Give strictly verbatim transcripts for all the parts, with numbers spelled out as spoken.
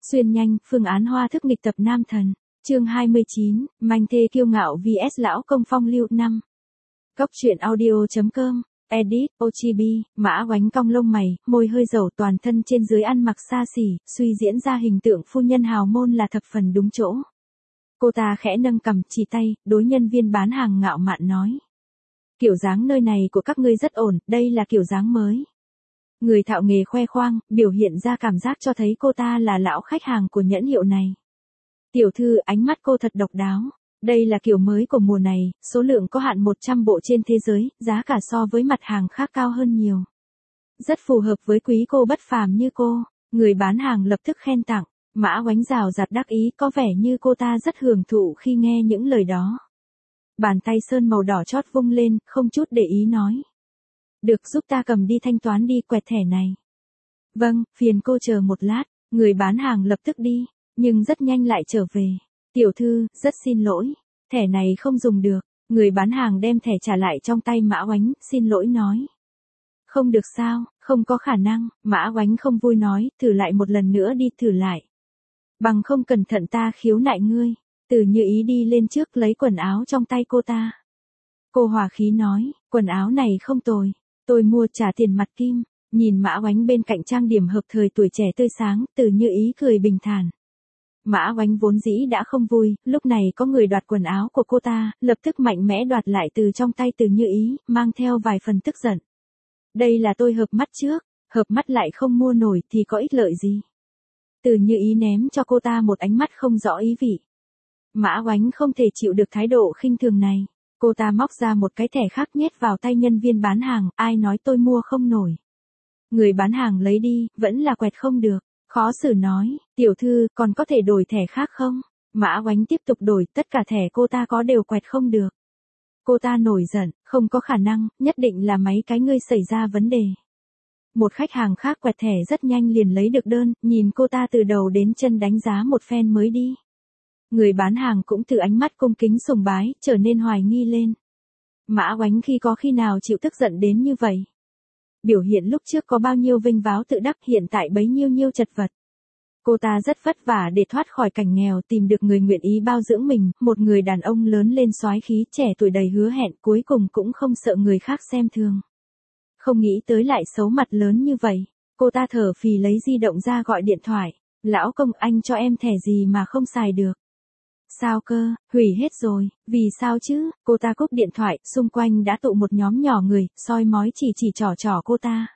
Xuyên nhanh, phương án hoa thức nghịch tập nam thần. Chương hai mươi chín, manh thê kiêu ngạo vs lão công phong lưu năm. Cốc truyện audio.com, edit, Ochibi, Mã Oánh cong lông mày, môi hơi dầu, toàn thân trên dưới ăn mặc xa xỉ, suy diễn ra hình tượng phu nhân hào môn là thập phần đúng chỗ. Cô ta khẽ nâng cằm, chỉ tay, đối nhân viên bán hàng ngạo mạn nói. Kiểu dáng nơi này của các ngươi rất ổn, đây là kiểu dáng mới. Người thạo nghề khoe khoang, biểu hiện ra cảm giác cho thấy cô ta là lão khách hàng của nhãn hiệu này. Tiểu thư, ánh mắt cô thật độc đáo. Đây là kiểu mới của mùa này, số lượng có hạn một trăm bộ trên thế giới, giá cả so với mặt hàng khác cao hơn nhiều. Rất phù hợp với quý cô bất phàm như cô. Người bán hàng lập tức khen tặng. Mã Oánh rào rạt đắc ý, có vẻ như cô ta rất hưởng thụ khi nghe những lời đó. Bàn tay sơn màu đỏ chót vung lên, không chút để ý nói. Được, giúp ta cầm đi thanh toán đi, quẹt thẻ này. Vâng, phiền cô chờ một lát. Người bán hàng lập tức đi, nhưng rất nhanh lại trở về. Tiểu thư, rất xin lỗi, thẻ này không dùng được. Người bán hàng đem thẻ trả lại trong tay Mã Oánh, xin lỗi nói. Không được sao, không có khả năng. Mã Oánh không vui nói, thử lại một lần nữa đi, thử lại. Bằng không cẩn thận ta khiếu nại ngươi. Từ Như Ý đi lên trước lấy quần áo trong tay cô ta. Cô hòa khí nói, quần áo này không tồi. Tôi mua trả tiền mặt kim. Nhìn Mã Oánh bên cạnh trang điểm hợp thời tuổi trẻ tươi sáng, Từ Như Ý cười bình thản. Mã Oánh vốn dĩ đã không vui, lúc này có người đoạt quần áo của cô ta, lập tức mạnh mẽ đoạt lại từ trong tay Từ Như Ý, mang theo vài phần tức giận. Đây là tôi hợp mắt trước, hợp mắt lại không mua nổi thì có ích lợi gì. Từ Như Ý ném cho cô ta một ánh mắt không rõ ý vị. Mã Oánh không thể chịu được thái độ khinh thường này. Cô ta móc ra một cái thẻ khác nhét vào tay nhân viên bán hàng, ai nói tôi mua không nổi. Người bán hàng lấy đi, vẫn là quẹt không được. Khó xử nói, tiểu thư, còn có thể đổi thẻ khác không? Mã Oánh tiếp tục đổi, tất cả thẻ cô ta có đều quẹt không được. Cô ta nổi giận, không có khả năng, nhất định là mấy cái ngươi xảy ra vấn đề. Một khách hàng khác quẹt thẻ rất nhanh liền lấy được đơn, nhìn cô ta từ đầu đến chân đánh giá một phen mới đi. Người bán hàng cũng từ ánh mắt cung kính sùng bái, trở nên hoài nghi lên. Mã Oánh khi có khi nào chịu tức giận đến như vậy? Biểu hiện lúc trước có bao nhiêu vinh váo tự đắc, hiện tại bấy nhiêu nhiêu chật vật. Cô ta rất vất vả để thoát khỏi cảnh nghèo, tìm được người nguyện ý bao dưỡng mình, một người đàn ông lớn lên soái khí, trẻ tuổi đầy hứa hẹn, cuối cùng cũng không sợ người khác xem thường. Không nghĩ tới lại xấu mặt lớn như vậy. Cô ta thở phì lấy di động ra gọi điện thoại. Lão công, anh cho em thẻ gì mà không xài được? Sao cơ, hủy hết rồi, vì sao chứ? Cô ta cúp điện thoại, xung quanh đã tụ một nhóm nhỏ người, soi mói chỉ chỉ trò trò cô ta.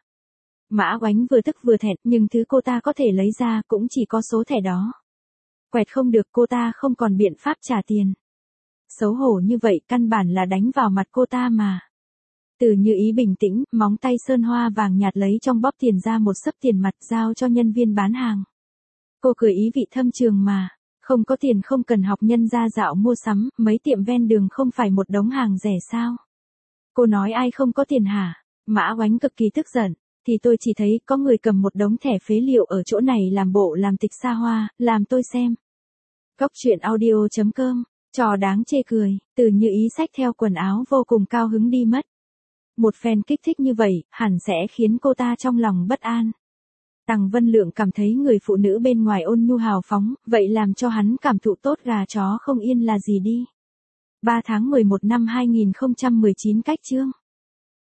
Mã Oánh vừa tức vừa thẹn, nhưng thứ cô ta có thể lấy ra cũng chỉ có số thẻ đó. Quẹt không được, cô ta không còn biện pháp trả tiền. Xấu hổ như vậy, căn bản là đánh vào mặt cô ta mà. Từ Như Ý bình tĩnh, móng tay sơn hoa vàng nhạt lấy trong bóp tiền ra một xấp tiền mặt giao cho nhân viên bán hàng. Cô cười ý vị thâm trường mà. Không có tiền không cần học nhân ra dạo mua sắm, mấy tiệm ven đường không phải một đống hàng rẻ sao? Cô nói ai không có tiền hả? Mã Oánh cực kỳ tức giận, thì tôi chỉ thấy có người cầm một đống thẻ phế liệu ở chỗ này làm bộ làm tịch xa hoa, làm tôi xem. Cốc truyện audio.com, trò đáng chê cười, Từ Như Ý xách theo quần áo vô cùng cao hứng đi mất. Một phen kích thích như vậy, hẳn sẽ khiến cô ta trong lòng bất an. Tằng Vân Lượng cảm thấy người phụ nữ bên ngoài ôn nhu hào phóng, vậy làm cho hắn cảm thụ tốt gà chó không yên là gì đi. ba tháng mười một năm hai nghìn không trăm mười chín cách chương.